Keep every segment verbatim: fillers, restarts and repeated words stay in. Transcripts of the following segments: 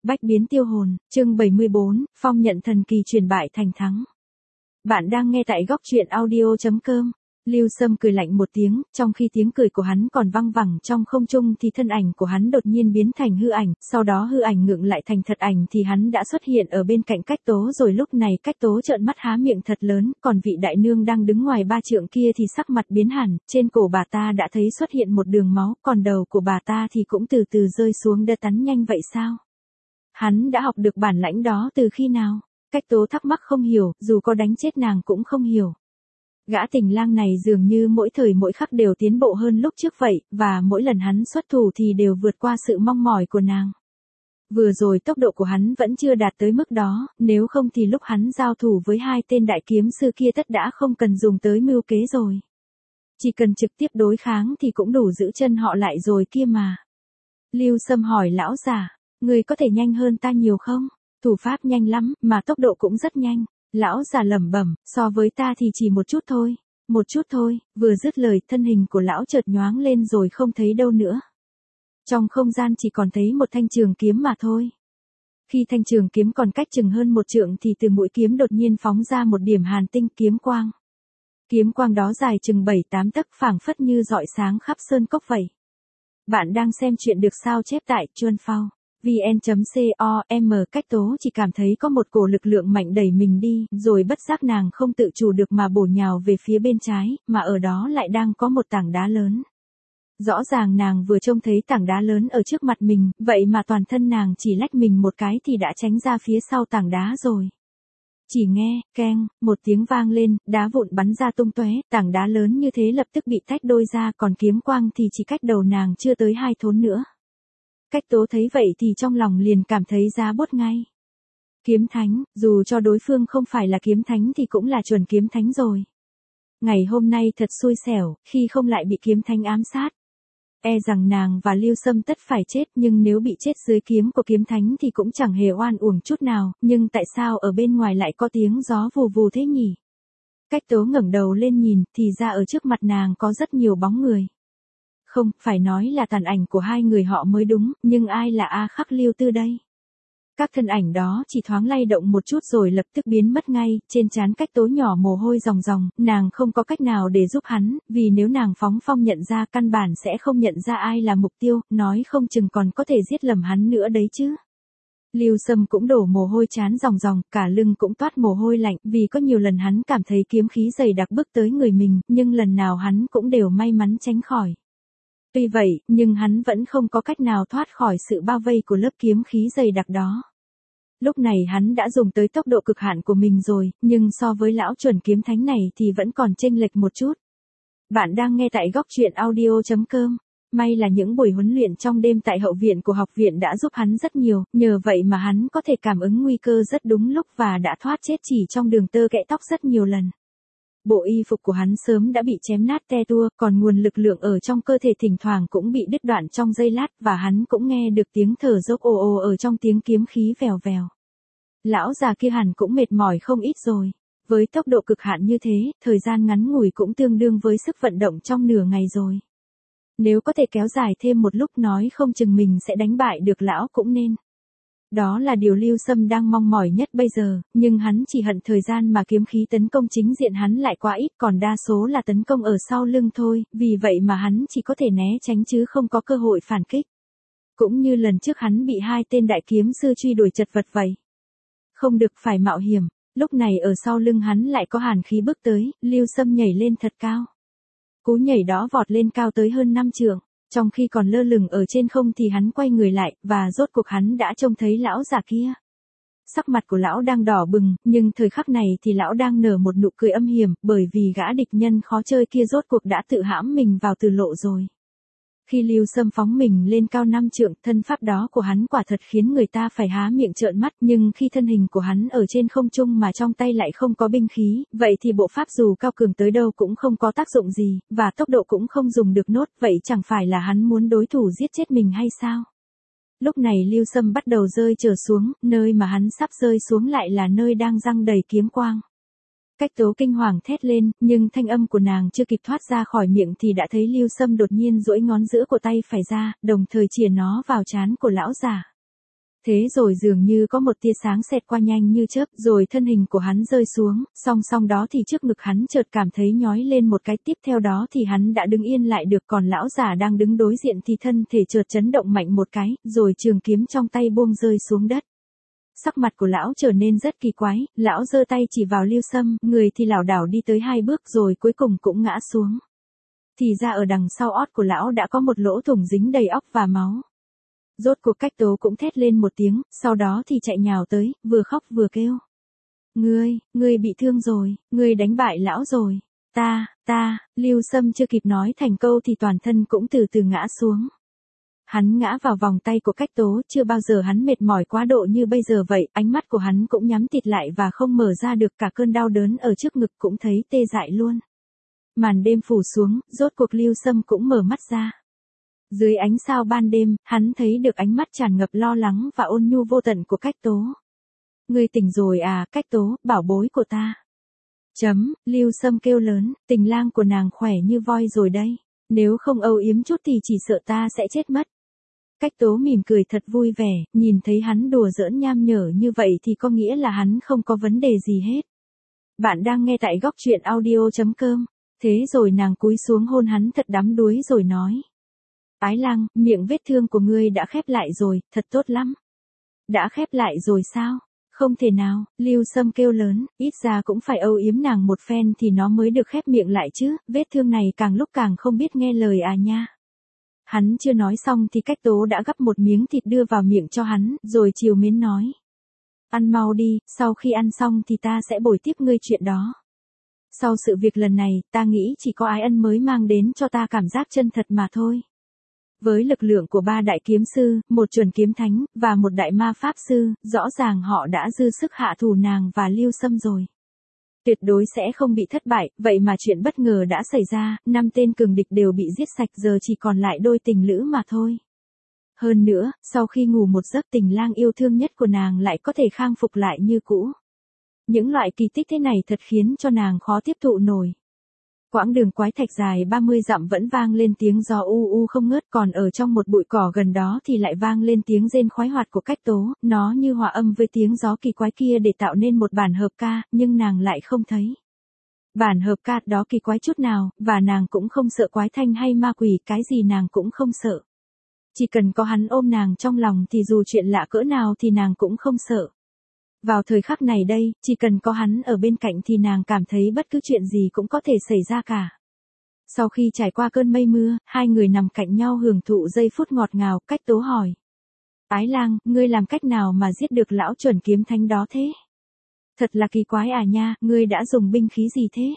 Bách biến tiêu hồn, chương bảy mươi bốn, phong nhận thần kỳ truyền bại thành thắng. Bạn đang nghe tại góc truyện audio chấm com. Lưu Sâm cười lạnh một tiếng, trong khi tiếng cười của hắn còn văng vẳng trong không trung thì thân ảnh của hắn đột nhiên biến thành hư ảnh, sau đó hư ảnh ngượng lại thành thật ảnh thì hắn đã xuất hiện ở bên cạnh Cách Tố rồi. Lúc này Cách Tố trợn mắt há miệng thật lớn, còn vị đại nương đang đứng ngoài ba trượng kia thì sắc mặt biến hẳn, trên cổ bà ta đã thấy xuất hiện một đường máu, còn đầu của bà ta thì cũng từ từ rơi xuống đất tắn nhanh vậy sao? Hắn đã học được bản lãnh đó từ khi nào? Cách Tố thắc mắc không hiểu, dù có đánh chết nàng cũng không hiểu. Gã tình lang này dường như mỗi thời mỗi khắc đều tiến bộ hơn lúc trước vậy, và mỗi lần hắn xuất thủ thì đều vượt qua sự mong mỏi của nàng. Vừa rồi tốc độ của hắn vẫn chưa đạt tới mức đó, nếu không thì lúc hắn giao thủ với hai tên đại kiếm sư kia tất đã không cần dùng tới mưu kế rồi. Chỉ cần trực tiếp đối kháng thì cũng đủ giữ chân họ lại rồi kia mà. Lưu Sâm hỏi lão già, người có thể nhanh hơn ta nhiều không? Thủ pháp nhanh lắm, mà tốc độ cũng rất nhanh. Lão già lẩm bẩm, so với ta thì chỉ một chút thôi, một chút thôi. Vừa dứt lời, thân hình của lão chợt nhoáng lên rồi không thấy đâu nữa. Trong không gian chỉ còn thấy một thanh trường kiếm mà thôi. Khi thanh trường kiếm còn cách chừng hơn một trượng thì từ mũi kiếm đột nhiên phóng ra một điểm hàn tinh kiếm quang. Kiếm quang đó dài chừng bảy tám tấc, phảng phất như rọi sáng khắp sơn cốc vậy. Bạn đang xem chuyện được sao chép tại chuan phao vn chấm com. Cách Tố chỉ cảm thấy có một cổ lực lượng mạnh đẩy mình đi, rồi bất giác nàng không tự chủ được mà bổ nhào về phía bên trái, mà ở đó lại đang có một tảng đá lớn. Rõ ràng nàng vừa trông thấy tảng đá lớn ở trước mặt mình, vậy mà toàn thân nàng chỉ lách mình một cái thì đã tránh ra phía sau tảng đá rồi. Chỉ nghe, keng, một tiếng vang lên, đá vụn bắn ra tung tóe, tảng đá lớn như thế lập tức bị tách đôi ra, còn kiếm quang thì chỉ cách đầu nàng chưa tới hai thốn nữa. Cách Tố thấy vậy thì trong lòng liền cảm thấy giá buốt ngay. Kiếm thánh, dù cho đối phương không phải là kiếm thánh thì cũng là chuẩn kiếm thánh rồi. Ngày hôm nay thật xui xẻo, khi không lại bị kiếm thánh ám sát. E rằng nàng và Lưu Sâm tất phải chết, nhưng nếu bị chết dưới kiếm của kiếm thánh thì cũng chẳng hề oan uổng chút nào, nhưng tại sao ở bên ngoài lại có tiếng gió vù vù thế nhỉ? Cách Tố ngẩng đầu lên nhìn, thì ra ở trước mặt nàng có rất nhiều bóng người. Không, phải nói là tàn ảnh của hai người họ mới đúng, nhưng ai là A Khắc Lưu Tư đây? Các thân ảnh đó chỉ thoáng lay động một chút rồi lập tức biến mất ngay, trên trán Cách Tố nhỏ mồ hôi ròng ròng, nàng không có cách nào để giúp hắn, vì nếu nàng phóng phong nhận ra căn bản sẽ không nhận ra ai là mục tiêu, nói không chừng còn có thể giết lầm hắn nữa đấy chứ. Lưu Sâm cũng đổ mồ hôi trán ròng ròng, cả lưng cũng toát mồ hôi lạnh, vì có nhiều lần hắn cảm thấy kiếm khí dày đặc bước tới người mình, nhưng lần nào hắn cũng đều may mắn tránh khỏi. Tuy vậy, nhưng hắn vẫn không có cách nào thoát khỏi sự bao vây của lớp kiếm khí dày đặc đó. Lúc này hắn đã dùng tới tốc độ cực hạn của mình rồi, nhưng so với lão chuẩn kiếm thánh này thì vẫn còn chênh lệch một chút. Bạn đang nghe tại góc truyện audio chấm com. May là những buổi huấn luyện trong đêm tại hậu viện của học viện đã giúp hắn rất nhiều, nhờ vậy mà hắn có thể cảm ứng nguy cơ rất đúng lúc và đã thoát chết chỉ trong đường tơ kẽ tóc rất nhiều lần. Bộ y phục của hắn sớm đã bị chém nát te tua, còn nguồn lực lượng ở trong cơ thể thỉnh thoảng cũng bị đứt đoạn trong giây lát, và hắn cũng nghe được tiếng thở dốc ồ ồ ở trong tiếng kiếm khí vèo vèo. Lão già kia hẳn cũng mệt mỏi không ít rồi. Với tốc độ cực hạn như thế, thời gian ngắn ngủi cũng tương đương với sức vận động trong nửa ngày rồi. Nếu có thể kéo dài thêm một lúc nói không chừng mình sẽ đánh bại được lão cũng nên. Đó là điều Lưu Sâm đang mong mỏi nhất bây giờ, nhưng hắn chỉ hận thời gian mà kiếm khí tấn công chính diện hắn lại quá ít, còn đa số là tấn công ở sau lưng thôi, vì vậy mà hắn chỉ có thể né tránh chứ không có cơ hội phản kích. Cũng như lần trước hắn bị hai tên đại kiếm sư truy đuổi chật vật vậy. Không được, phải mạo hiểm. Lúc này ở sau lưng hắn lại có hàn khí bước tới, Lưu Sâm nhảy lên thật cao. Cú nhảy đó vọt lên cao tới hơn năm trượng. Trong khi còn lơ lửng ở trên không thì hắn quay người lại, và rốt cuộc hắn đã trông thấy lão già kia. Sắc mặt của lão đang đỏ bừng, nhưng thời khắc này thì lão đang nở một nụ cười âm hiểm, bởi vì gã địch nhân khó chơi kia rốt cuộc đã tự hãm mình vào tử lộ rồi. Khi Lưu Sâm phóng mình lên cao năm trượng, thân pháp đó của hắn quả thật khiến người ta phải há miệng trợn mắt, nhưng khi thân hình của hắn ở trên không trung mà trong tay lại không có binh khí, vậy thì bộ pháp dù cao cường tới đâu cũng không có tác dụng gì, và tốc độ cũng không dùng được nốt, vậy chẳng phải là hắn muốn đối thủ giết chết mình hay sao? Lúc này Lưu Sâm bắt đầu rơi trở xuống, nơi mà hắn sắp rơi xuống lại là nơi đang giăng đầy kiếm quang. Cách Tố kinh hoàng thét lên, nhưng thanh âm của nàng chưa kịp thoát ra khỏi miệng thì đã thấy Lưu Sâm đột nhiên duỗi ngón giữa của tay phải ra, đồng thời chìa nó vào trán của lão già. Thế rồi dường như có một tia sáng xẹt qua nhanh như chớp, rồi thân hình của hắn rơi xuống, song song đó thì trước ngực hắn chợt cảm thấy nhói lên một cái, tiếp theo đó thì hắn đã đứng yên lại được, còn lão già đang đứng đối diện thì thân thể chợt chấn động mạnh một cái, rồi trường kiếm trong tay buông rơi xuống đất. Sắc mặt của lão trở nên rất kỳ quái, lão giơ tay chỉ vào Lưu Sâm, người thì lảo đảo đi tới hai bước rồi cuối cùng cũng ngã xuống. Thì ra ở đằng sau ót của lão đã có một lỗ thủng dính đầy óc và máu. Rốt cuộc Cách Tố cũng thét lên một tiếng, sau đó thì chạy nhào tới, vừa khóc vừa kêu. Ngươi, ngươi bị thương rồi, ngươi đánh bại lão rồi. Ta, ta, Lưu Sâm chưa kịp nói thành câu thì toàn thân cũng từ từ ngã xuống. Hắn ngã vào vòng tay của Cách Tố, chưa bao giờ hắn mệt mỏi quá độ như bây giờ vậy, ánh mắt của hắn cũng nhắm tịt lại và không mở ra được, cả cơn đau đớn ở trước ngực cũng thấy tê dại luôn. Màn đêm phủ xuống, rốt cuộc Lưu Sâm cũng mở mắt ra. Dưới ánh sao ban đêm, hắn thấy được ánh mắt tràn ngập lo lắng và ôn nhu vô tận của Cách Tố. Ngươi tỉnh rồi à, Cách Tố, bảo bối của ta. Chấm, Lưu Sâm kêu lớn, tình lang của nàng khỏe như voi rồi đây. Nếu không âu yếm chút thì chỉ sợ ta sẽ chết mất. Cách Tố mỉm cười thật vui vẻ, nhìn thấy hắn đùa giỡn nham nhở như vậy thì có nghĩa là hắn không có vấn đề gì hết. Bạn đang nghe tại góc truyện audio chấm com. Thế rồi nàng cúi xuống hôn hắn thật đắm đuối rồi nói. Ái Lang, miệng vết thương của ngươi đã khép lại rồi, thật tốt lắm. Đã khép lại rồi sao? Không thể nào, Lưu Sâm kêu lớn, ít ra cũng phải âu yếm nàng một phen thì nó mới được khép miệng lại chứ, vết thương này càng lúc càng không biết nghe lời à nha. Hắn chưa nói xong thì Cách Tố đã gắp một miếng thịt đưa vào miệng cho hắn, rồi chiều mến nói. Ăn mau đi, sau khi ăn xong thì ta sẽ bồi tiếp ngươi chuyện đó. Sau sự việc lần này, ta nghĩ chỉ có Ái Ân mới mang đến cho ta cảm giác chân thật mà thôi. Với lực lượng của ba đại kiếm sư, một chuẩn kiếm thánh, và một đại ma pháp sư, rõ ràng họ đã dư sức hạ thủ nàng và Lưu Sâm rồi. Tuyệt đối sẽ không bị thất bại, vậy mà chuyện bất ngờ đã xảy ra, năm tên cường địch đều bị giết sạch, giờ chỉ còn lại đôi tình lữ mà thôi. Hơn nữa, sau khi ngủ một giấc, tình lang yêu thương nhất của nàng lại có thể khang phục lại như cũ. Những loại kỳ tích thế này thật khiến cho nàng khó tiếp thụ nổi. Quãng đường quái thạch dài ba mươi dặm vẫn vang lên tiếng gió u u không ngớt, còn ở trong một bụi cỏ gần đó thì lại vang lên tiếng rên khoái hoạt của Cách Tố, nó như hòa âm với tiếng gió kỳ quái kia để tạo nên một bản hợp ca, nhưng nàng lại không thấy. Bản hợp ca đó kỳ quái chút nào, và nàng cũng không sợ quái thanh hay ma quỷ, cái gì nàng cũng không sợ. Chỉ cần có hắn ôm nàng trong lòng thì dù chuyện lạ cỡ nào thì nàng cũng không sợ. Vào thời khắc này đây, chỉ cần có hắn ở bên cạnh thì nàng cảm thấy bất cứ chuyện gì cũng có thể xảy ra cả. Sau khi trải qua cơn mây mưa, hai người nằm cạnh nhau hưởng thụ giây phút ngọt ngào, Cách Tố hỏi. Ái Lang, ngươi làm cách nào mà giết được lão chuẩn kiếm thánh đó thế? Thật là kỳ quái à nha, ngươi đã dùng binh khí gì thế?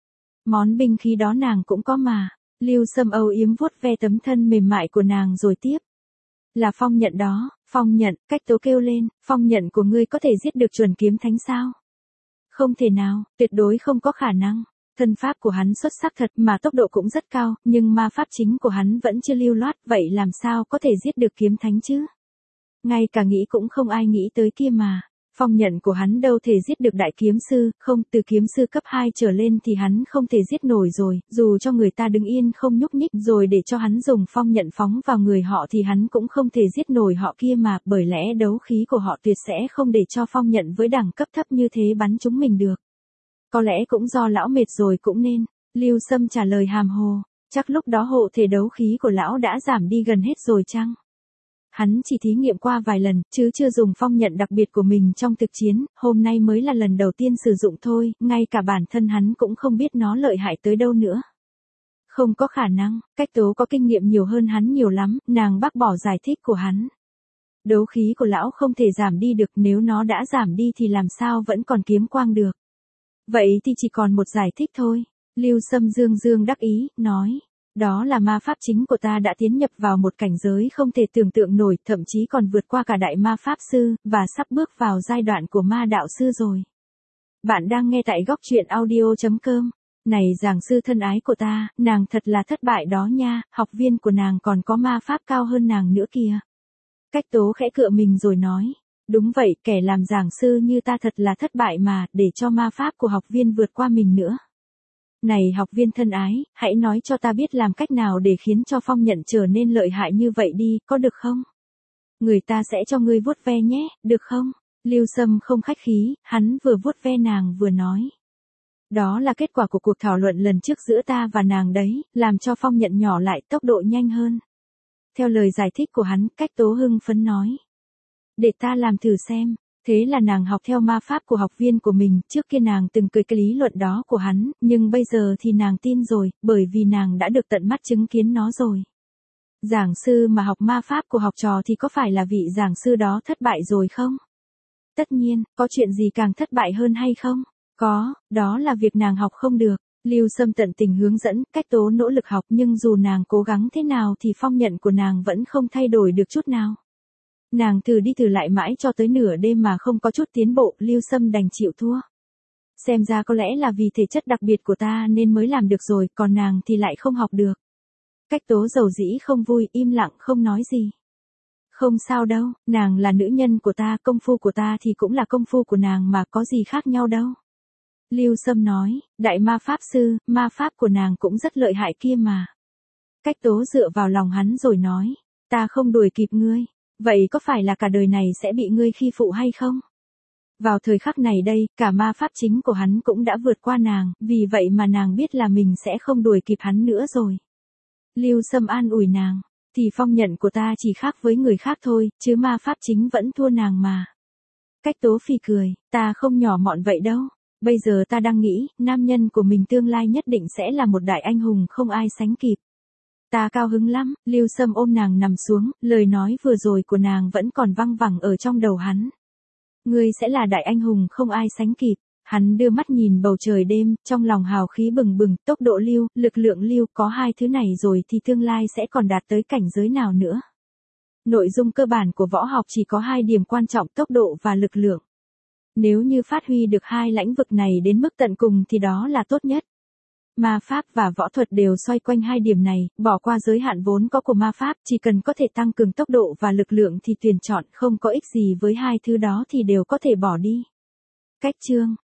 Món binh khí đó nàng cũng có mà. Lưu Sâm âu yếm vuốt ve tấm thân mềm mại của nàng rồi tiếp. Là phong nhận đó, phong nhận, Cách Tố kêu lên, phong nhận của ngươi có thể giết được chuẩn kiếm thánh sao? Không thể nào, tuyệt đối không có khả năng. Thân pháp của hắn xuất sắc thật mà tốc độ cũng rất cao, nhưng ma pháp chính của hắn vẫn chưa lưu loát, vậy làm sao có thể giết được kiếm thánh chứ? Ngay cả nghĩ cũng không ai nghĩ tới kia mà. Phong nhận của hắn đâu thể giết được đại kiếm sư, không, từ kiếm sư cấp hai trở lên thì hắn không thể giết nổi rồi, dù cho người ta đứng yên không nhúc nhích rồi để cho hắn dùng phong nhận phóng vào người họ thì hắn cũng không thể giết nổi họ kia mà, bởi lẽ đấu khí của họ tuyệt sẽ không để cho phong nhận với đẳng cấp thấp như thế bắn chúng mình được. Có lẽ cũng do lão mệt rồi cũng nên, Lưu Sâm trả lời hàm hồ, chắc lúc đó hộ thể đấu khí của lão đã giảm đi gần hết rồi chăng? Hắn chỉ thí nghiệm qua vài lần, chứ chưa dùng phong nhận đặc biệt của mình trong thực chiến, hôm nay mới là lần đầu tiên sử dụng thôi, ngay cả bản thân hắn cũng không biết nó lợi hại tới đâu nữa. Không có khả năng, Cách Tố có kinh nghiệm nhiều hơn hắn nhiều lắm, nàng bác bỏ giải thích của hắn. Đấu khí của lão không thể giảm đi được, nếu nó đã giảm đi thì làm sao vẫn còn kiếm quang được. Vậy thì chỉ còn một giải thích thôi. Lưu Sâm dương dương đắc ý, nói. Đó là ma pháp chính của ta đã tiến nhập vào một cảnh giới không thể tưởng tượng nổi, thậm chí còn vượt qua cả đại ma pháp sư, và sắp bước vào giai đoạn của ma đạo sư rồi. Bạn đang nghe tại góc truyện audio chấm com. Này giảng sư thân ái của ta, nàng thật là thất bại đó nha, học viên của nàng còn có ma pháp cao hơn nàng nữa kìa. Cách Tố khẽ cựa mình rồi nói. Đúng vậy, kẻ làm giảng sư như ta thật là thất bại mà, để cho ma pháp của học viên vượt qua mình nữa. Này học viên thân ái, hãy nói cho ta biết làm cách nào để khiến cho phong nhận trở nên lợi hại như vậy đi, có được không? Người ta sẽ cho ngươi vuốt ve nhé, được không? Lưu Sâm không khách khí, hắn vừa vuốt ve nàng vừa nói. Đó là kết quả của cuộc thảo luận lần trước giữa ta và nàng đấy, làm cho Phong Nhận nhỏ lại tốc độ nhanh hơn. Theo lời giải thích của hắn, Cách Tố hưng phấn nói. Để ta làm thử xem. Thế là nàng học theo ma pháp của học viên của mình, trước kia nàng từng cười cái lý luận đó của hắn, nhưng bây giờ thì nàng tin rồi, bởi vì nàng đã được tận mắt chứng kiến nó rồi. Giảng sư mà học ma pháp của học trò thì có phải là vị giảng sư đó thất bại rồi không? Tất nhiên, có chuyện gì càng thất bại hơn hay không? Có, đó là việc nàng học không được. Lưu Sâm tận tình hướng dẫn, Cách Tố nỗ lực học nhưng dù nàng cố gắng thế nào thì phong nhận của nàng vẫn không thay đổi được chút nào. Nàng thử đi thử lại mãi cho tới nửa đêm mà không có chút tiến bộ, Lưu Sâm đành chịu thua. Xem ra có lẽ là vì thể chất đặc biệt của ta nên mới làm được rồi, còn nàng thì lại không học được. Cách Tố dầu dĩ không vui, im lặng không nói gì. Không sao đâu, nàng là nữ nhân của ta, công phu của ta thì cũng là công phu của nàng mà có gì khác nhau đâu. Lưu Sâm nói, đại ma pháp sư, ma pháp của nàng cũng rất lợi hại kia mà. Cách Tố dựa vào lòng hắn rồi nói, ta không đuổi kịp ngươi. Vậy có phải là cả đời này sẽ bị ngươi khi phụ hay không? Vào thời khắc này đây, cả ma pháp chính của hắn cũng đã vượt qua nàng, vì vậy mà nàng biết là mình sẽ không đuổi kịp hắn nữa rồi. Lưu Sâm an ủi nàng, thì phong nhận của ta chỉ khác với người khác thôi, chứ ma pháp chính vẫn thua nàng mà. Cách Tố phì cười, ta không nhỏ mọn vậy đâu. Bây giờ ta đang nghĩ, nam nhân của mình tương lai nhất định sẽ là một đại anh hùng không ai sánh kịp. Ta cao hứng lắm, Lưu Sâm ôm nàng nằm xuống, lời nói vừa rồi của nàng vẫn còn văng vẳng ở trong đầu hắn. Ngươi sẽ là đại anh hùng không ai sánh kịp. Hắn đưa mắt nhìn bầu trời đêm, trong lòng hào khí bừng bừng, tốc độ lưu, lực lượng lưu, có hai thứ này rồi thì tương lai sẽ còn đạt tới cảnh giới nào nữa. Nội dung cơ bản của võ học chỉ có hai điểm quan trọng, tốc độ và lực lượng. Nếu như phát huy được hai lĩnh vực này đến mức tận cùng thì đó là tốt nhất. Ma pháp và võ thuật đều xoay quanh hai điểm này, bỏ qua giới hạn vốn có của ma pháp, chỉ cần có thể tăng cường tốc độ và lực lượng thì tuyển chọn, không có ích gì với hai thứ đó thì đều có thể bỏ đi. Cách chương